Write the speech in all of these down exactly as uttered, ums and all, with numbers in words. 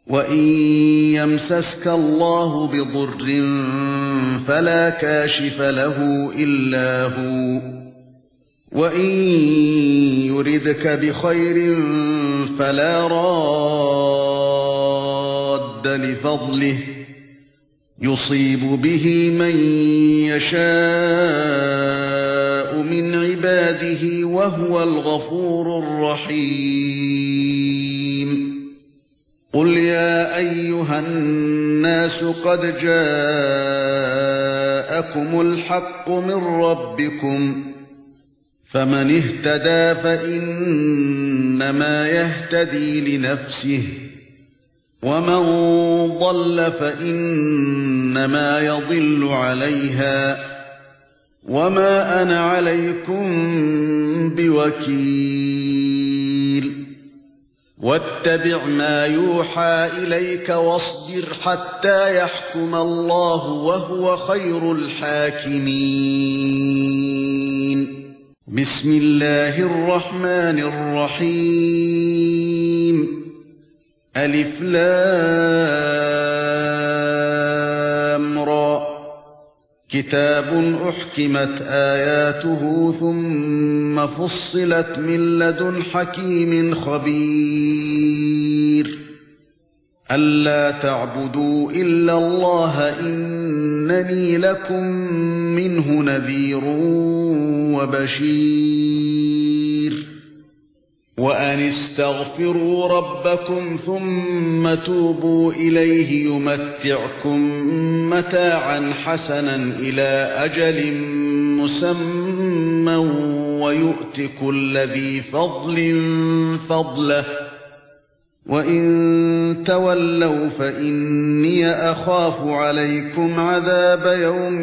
وَإِن يَمْسَسْكَ اللَّهُ بِضُرٍّ فَلَا كَاشِفَ لَهُ إِلَّا هُوَ، وَإِن يُرِدْكَ بِخَيْرٍ فَلَا رَادَّ لِفَضْلِهِ، يُصِيبُ بِهِ مَن يَشَاءُ مِنْ عِبَادِهِ وَهُوَ الْغَفُورُ الرَّحِيمُ. قُلْ يَا أَيُّهَا النَّاسُ قَدْ جَاءَكُمُ الْحَقُّ مِنْ رَبِّكُمْ، فَمَنِ اهْتَدَى فَإِنَّمَا يَهْتَدِي لِنَفْسِهِ، وَمَنْ ضَلَّ فَإِنَّمَا يَضِلُّ عَلَيْهَا، وَمَا أَنَا عَلَيْكُمْ بِوَكِيلٍ. وَاتَّبِعْ مَا يُوحَى إِلَيْكَ وَاصْبِرْ حَتَّى يَحْكُمَ اللَّهُ وَهُوَ خَيْرُ الْحَاكِمِينَ. بِسْمِ اللَّهِ الرَّحْمَنِ الرَّحِيمِ. أَلِف لام را. كِتَابٌ أُحْكِمَتْ آيَاتُهُ ثُمَّ فُصِّلَتْ مِن لَّدُنْ حَكِيمٍ خَبِيرٍ. أَلَّا تَعْبُدُوا إِلَّا اللَّهَ إِنَّنِي لَكُم مِّنْهُ نَذِيرٌ وَبَشِيرٌ. وَأَنِ اسْتَغْفِرُوا رَبَّكُمْ ثُمَّ تُوبُوا إِلَيْهِ يُمَتِّعْكُم مَّتَاعًا حَسَنًا إِلَى أَجَلٍ مُّسَمًّى وَيُؤْتِ كُلَّ ذِي فَضْلٍ فَضْلَهُ، وَإِن تَوَلَّوْا فَإِنِّي أَخَافُ عَلَيْكُمْ عَذَابَ يَوْمٍ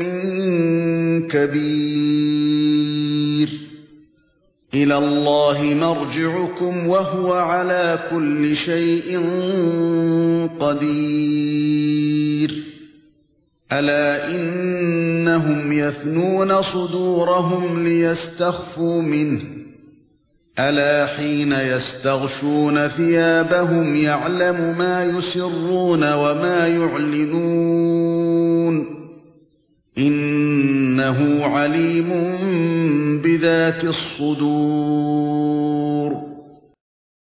كَبِيرٍ. إِلَى اللَّهِ مَرْجِعُكُمْ وَهُوَ عَلَى كُلِّ شَيْءٍ قَدِيرٌ. أَلَا إِنَّهُمْ يَثْنُونَ صُدُورَهُمْ لِيَسْتَخْفُوا مِنْهُ، أَلَا حِينَ يَسْتَغْشُونَ ثِيَابَهُمْ يَعْلَمُ مَا يُسِرُّونَ وَمَا يُعْلِنُونَ، إِنَّهُ عَلِيمٌ بِذَاتِ الصُّدُورِ.